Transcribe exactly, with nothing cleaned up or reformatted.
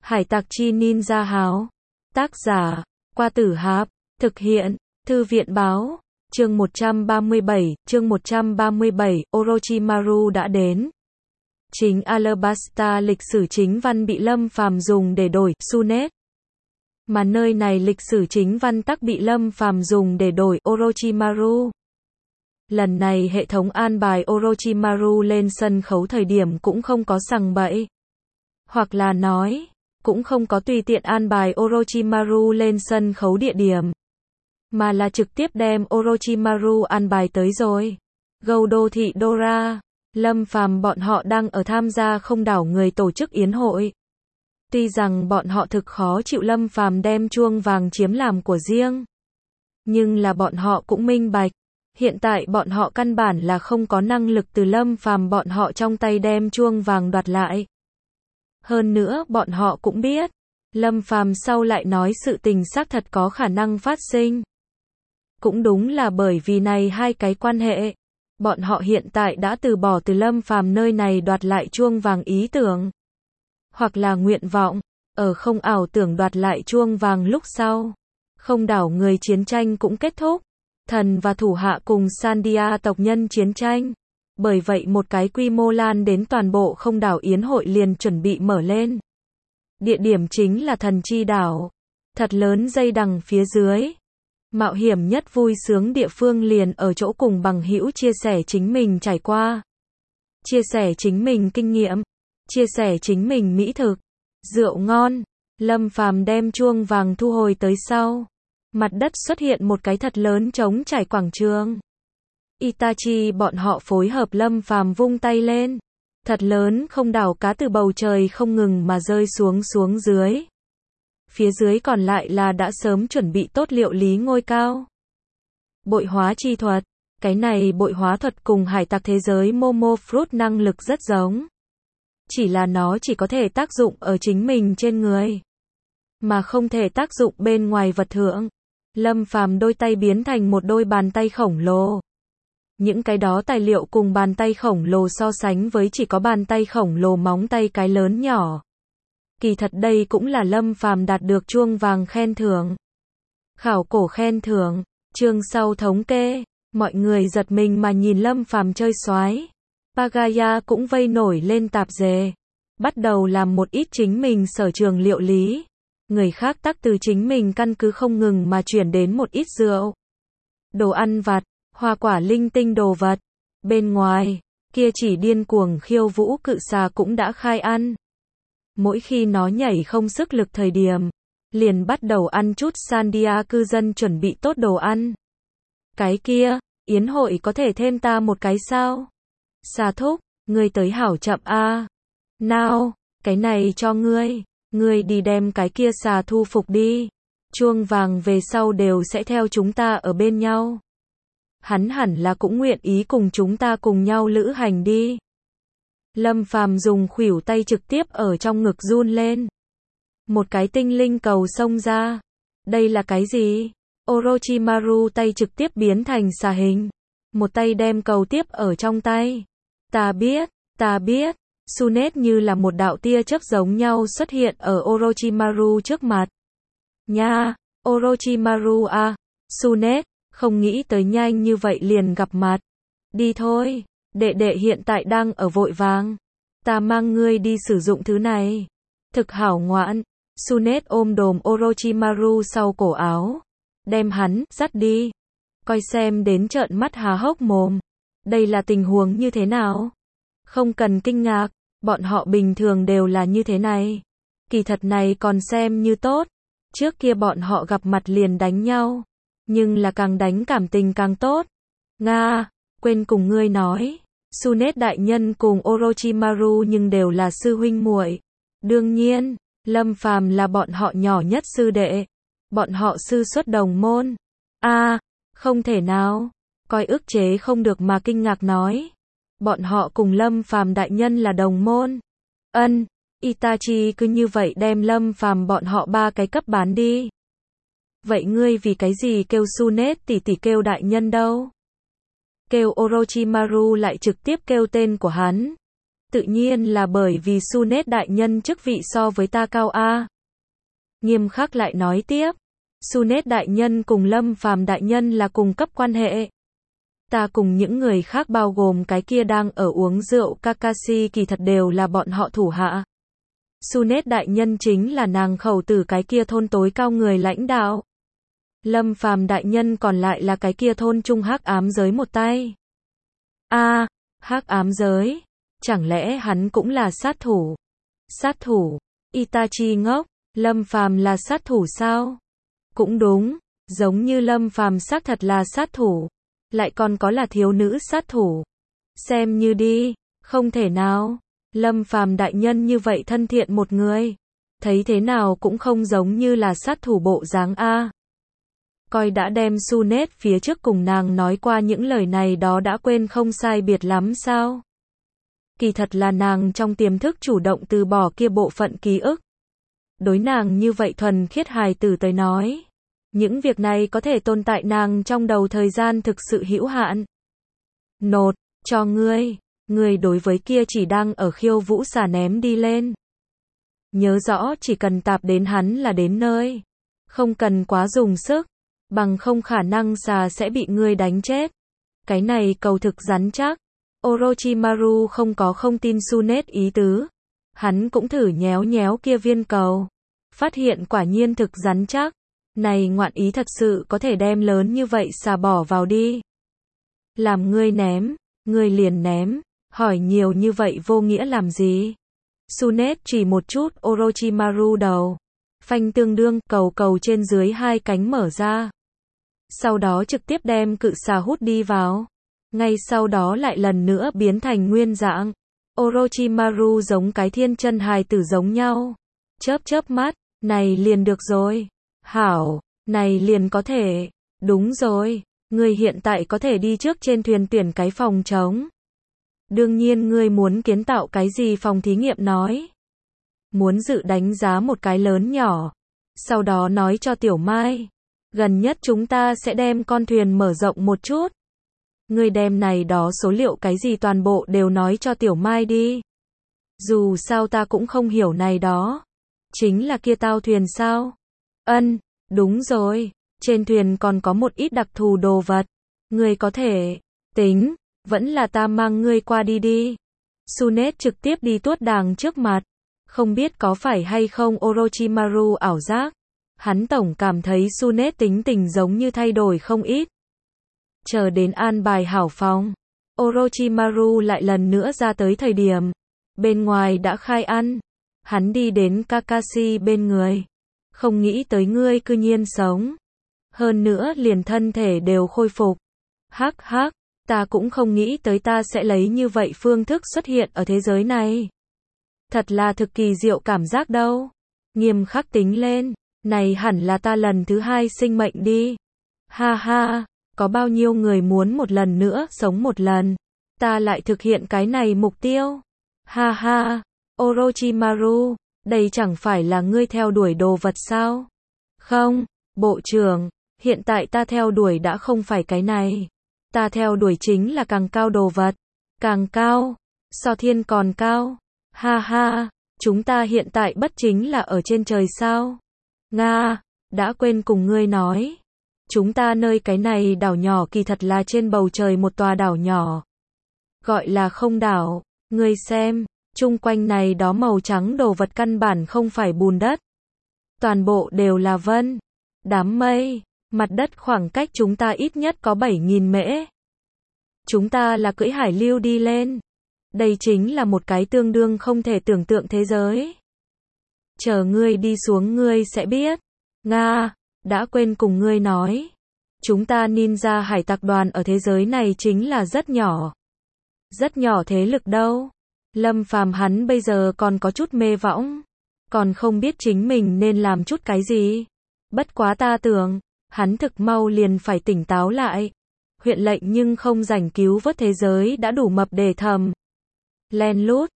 Hải tặc chi ninja háo. Tác giả, Qua Tử Háp. Thực hiện, Thư viện báo. Chương một trăm ba mươi bảy, chương một trăm ba mươi bảy, Orochimaru đã đến. Chính Alabasta lịch sử chính văn bị Lâm Phàm dùng để đổi Tsunet. Mà nơi này lịch sử chính văn tắc bị Lâm Phàm dùng để đổi Orochimaru. Lần này hệ thống an bài Orochimaru lên sân khấu thời điểm cũng không có sằng bậy. Hoặc là nói, cũng không có tùy tiện an bài Orochimaru lên sân khấu địa điểm. Mà là trực tiếp đem Orochimaru an bài tới rồi. Gâu đô thị Dora, Lâm Phàm bọn họ đang ở tham gia không đảo người tổ chức yến hội. Tuy rằng bọn họ thực khó chịu Lâm Phàm đem chuông vàng chiếm làm của riêng. Nhưng là bọn họ cũng minh bạch. Hiện tại bọn họ căn bản là không có năng lực từ Lâm Phàm bọn họ trong tay đem chuông vàng đoạt lại. Hơn nữa bọn họ cũng biết, Lâm Phàm sau lại nói sự tình xác thật có khả năng phát sinh. Cũng đúng là bởi vì này hai cái quan hệ, bọn họ hiện tại đã từ bỏ từ Lâm Phàm nơi này đoạt lại chuông vàng ý tưởng. Hoặc là nguyện vọng, ở không ảo tưởng đoạt lại chuông vàng lúc sau. Không đảo người chiến tranh cũng kết thúc. Thần và thủ hạ cùng Sandia tộc nhân chiến tranh. Bởi vậy một cái quy mô lan đến toàn bộ không đảo yến hội liền chuẩn bị mở lên. Địa điểm chính là thần chi đảo. Thật lớn dây đằng phía dưới. Mạo hiểm nhất vui sướng địa phương liền ở chỗ cùng bằng hữu chia sẻ chính mình trải qua. Chia sẻ chính mình kinh nghiệm. Chia sẻ chính mình mỹ thực. Rượu ngon. Lâm Phàm đem chuông vàng thu hồi tới sau. Mặt đất xuất hiện một cái thật lớn trống trải quảng trường. Itachi bọn họ phối hợp Lâm Phàm vung tay lên. Thật lớn không đảo cá từ bầu trời không ngừng mà rơi xuống xuống dưới. Phía dưới còn lại là đã sớm chuẩn bị tốt liệu lý ngôi cao. Bội hóa chi thuật. Cái này bội hóa thuật cùng hải tặc thế giới Momo Fruit năng lực rất giống. Chỉ là nó chỉ có thể tác dụng ở chính mình trên người. Mà không thể tác dụng bên ngoài vật thượng. Lâm Phàm đôi tay biến thành một đôi bàn tay khổng lồ. Những cái đó tài liệu cùng bàn tay khổng lồ so sánh với chỉ có bàn tay khổng lồ móng tay cái lớn nhỏ. Kỳ thật đây cũng là Lâm Phàm đạt được chuông vàng khen thưởng. Khảo cổ khen thưởng, chương sau thống kê, mọi người giật mình mà nhìn Lâm Phàm chơi xoái. Pagaya cũng vây nổi lên tạp dề, bắt đầu làm một ít chính mình sở trường liệu lý. Người khác tắc từ chính mình căn cứ không ngừng mà chuyển đến một ít rượu, đồ ăn vặt, hoa quả linh tinh đồ vật. Bên ngoài, kia chỉ điên cuồng khiêu vũ cự xà cũng đã khai ăn. Mỗi khi nó nhảy không sức lực thời điểm, liền bắt đầu ăn chút Sandia cư dân chuẩn bị tốt đồ ăn. Cái kia, yến hội có thể thêm ta một cái sao? Xà thúc, ngươi tới hảo chậm a. Nào, cái này cho ngươi, ngươi đi đem cái kia xà thu phục đi. Chuông vàng về sau đều sẽ theo chúng ta ở bên nhau. Hắn hẳn là cũng nguyện ý cùng chúng ta cùng nhau lữ hành đi. Lâm Phàm dùng khuỷu tay trực tiếp ở trong ngực run lên. Một cái tinh linh cầu xông ra. Đây là cái gì? Orochimaru tay trực tiếp biến thành xà hình. Một tay đem cầu tiếp ở trong tay. Ta biết, ta biết. Tsunet như là một đạo tia chớp giống nhau xuất hiện ở Orochimaru trước mặt. Nha, Orochimaru à, Tsunet, không nghĩ tới nhanh như vậy liền gặp mặt. Đi thôi, đệ đệ hiện tại đang ở vội vàng. Ta mang ngươi đi sử dụng thứ này. Thực hảo ngoạn. Tsunet ôm đồm Orochimaru sau cổ áo. Đem hắn, dắt đi. Coi xem đến trợn mắt há hốc mồm. Đây là tình huống như thế nào? Không cần kinh ngạc, bọn họ bình thường đều là như thế này. Kỳ thật này còn xem như tốt. Trước kia bọn họ gặp mặt liền đánh nhau. Nhưng là càng đánh cảm tình càng tốt. Nga, quên cùng ngươi nói. Tsunet đại nhân cùng Orochimaru nhưng đều là sư huynh muội. Đương nhiên, Lâm Phàm là bọn họ nhỏ nhất sư đệ. Bọn họ sư xuất đồng môn. A, à, không thể nào. Coi ức chế không được mà kinh ngạc nói. Bọn họ cùng Lâm Phàm đại nhân là đồng môn. Ân, Itachi cứ như vậy đem Lâm Phàm bọn họ ba cái cấp bán đi. Vậy ngươi vì cái gì kêu Tsunet tỷ tỷ kêu đại nhân đâu? Kêu Orochimaru lại trực tiếp kêu tên của hắn. Tự nhiên là bởi vì Sunet đại nhân chức vị so với ta cao a. Nghiêm khắc lại nói tiếp, Sunet đại nhân cùng Lâm Phàm đại nhân là cùng cấp quan hệ. Ta cùng những người khác bao gồm cái kia đang ở uống rượu Kakashi kỳ thật đều là bọn họ thủ hạ. Sunet đại nhân chính là nàng khẩu tử cái kia thôn tối cao người lãnh đạo. Lâm Phàm đại nhân còn lại là cái kia thôn trung hắc ám giới một tay. A, hắc ám giới, chẳng lẽ hắn cũng là sát thủ? Sát thủ? Itachi ngốc, Lâm Phàm là sát thủ sao? Cũng đúng, giống như Lâm Phàm xác thật là sát thủ, lại còn có là thiếu nữ sát thủ. Xem như đi, không thể nào. Lâm Phàm đại nhân như vậy thân thiện một người, thấy thế nào cũng không giống như là sát thủ bộ dáng a. Coi đã đem Sunet phía trước cùng nàng nói qua những lời này đó đã quên không sai biệt lắm sao? Kỳ thật là nàng trong tiềm thức chủ động từ bỏ kia bộ phận ký ức. Đối nàng như vậy thuần khiết hài tử tới nói, những việc này có thể tồn tại nàng trong đầu thời gian thực sự hữu hạn. Nột, cho ngươi, ngươi đối với kia chỉ đang ở khiêu vũ xà ném đi lên. Nhớ rõ chỉ cần tạp đến hắn là đến nơi. Không cần quá dùng sức, bằng không khả năng xà sẽ bị ngươi đánh chết. Cái này cầu thực rắn chắc. Orochimaru không có không tin Sunet ý tứ. Hắn cũng thử nhéo nhéo kia viên cầu. Phát hiện quả nhiên thực rắn chắc. Này ngoạn ý thật sự có thể đem lớn như vậy xà bỏ vào đi. Làm ngươi ném, ngươi liền ném, hỏi nhiều như vậy vô nghĩa làm gì? Sunet chỉ một chút Orochimaru đầu. Phanh tương đương, cầu cầu trên dưới hai cánh mở ra. Sau đó trực tiếp đem cự xà hút đi vào. Ngay sau đó lại lần nữa biến thành nguyên dạng. Orochimaru giống cái thiên chân hài tử giống nhau. Chớp chớp mắt, này liền được rồi. Hảo, này liền có thể. Đúng rồi, ngươi hiện tại có thể đi trước trên thuyền tuyển cái phòng trống. Đương nhiên ngươi muốn kiến tạo cái gì phòng thí nghiệm nói. Muốn dự đánh giá một cái lớn nhỏ. Sau đó nói cho Tiểu Mai. Gần nhất chúng ta sẽ đem con thuyền mở rộng một chút. Ngươi đem này đó số liệu cái gì toàn bộ đều nói cho Tiểu Mai đi. Dù sao ta cũng không hiểu này đó. Chính là kia tao thuyền sao? Ân, đúng rồi. Trên thuyền còn có một ít đặc thù đồ vật. Ngươi có thể tính, vẫn là ta mang ngươi qua đi đi. Sunet trực tiếp đi tuốt đàng trước mặt. Không biết có phải hay không Orochimaru ảo giác. Hắn tổng cảm thấy Sunet tính tình giống như thay đổi không ít. Chờ đến an bài hảo phòng. Orochimaru lại lần nữa ra tới thời điểm. Bên ngoài đã khai ăn. Hắn đi đến Kakashi bên người. Không nghĩ tới ngươi cư nhiên sống. Hơn nữa liền thân thể đều khôi phục. Hắc hắc, ta cũng không nghĩ tới ta sẽ lấy như vậy phương thức xuất hiện ở thế giới này. Thật là thực kỳ diệu cảm giác đâu. Nghiêm khắc tính lên, này hẳn là ta lần thứ hai sinh mệnh đi. Ha ha, có bao nhiêu người muốn một lần nữa sống một lần. Ta lại thực hiện cái này mục tiêu. Ha ha, Orochimaru, đây chẳng phải là ngươi theo đuổi đồ vật sao? Không, bộ trưởng, hiện tại ta theo đuổi đã không phải cái này. Ta theo đuổi chính là càng cao đồ vật. Càng cao, so thiên còn cao. Ha ha, chúng ta hiện tại bất chính là ở trên trời sao? Nga, đã quên cùng ngươi nói. Chúng ta nơi cái này đảo nhỏ kỳ thật là trên bầu trời một tòa đảo nhỏ. Gọi là không đảo, ngươi xem, chung quanh này đó màu trắng đồ vật căn bản không phải bùn đất. Toàn bộ đều là vân, đám mây, mặt đất khoảng cách chúng ta ít nhất có bảy nghìn mễ. Chúng ta là cưỡi hải lưu đi lên. Đây chính là một cái tương đương không thể tưởng tượng thế giới. Chờ ngươi đi xuống ngươi sẽ biết. Nga, đã quên cùng ngươi nói. Chúng ta ninja hải tặc đoàn ở thế giới này chính là rất nhỏ. Rất nhỏ thế lực đâu. Lâm Phàm hắn bây giờ còn có chút mê võng. Còn không biết chính mình nên làm chút cái gì. Bất quá ta tưởng, hắn thực mau liền phải tỉnh táo lại. Huyện lệnh nhưng không rảnh cứu vớt thế giới đã đủ mập để thầm. Len lút,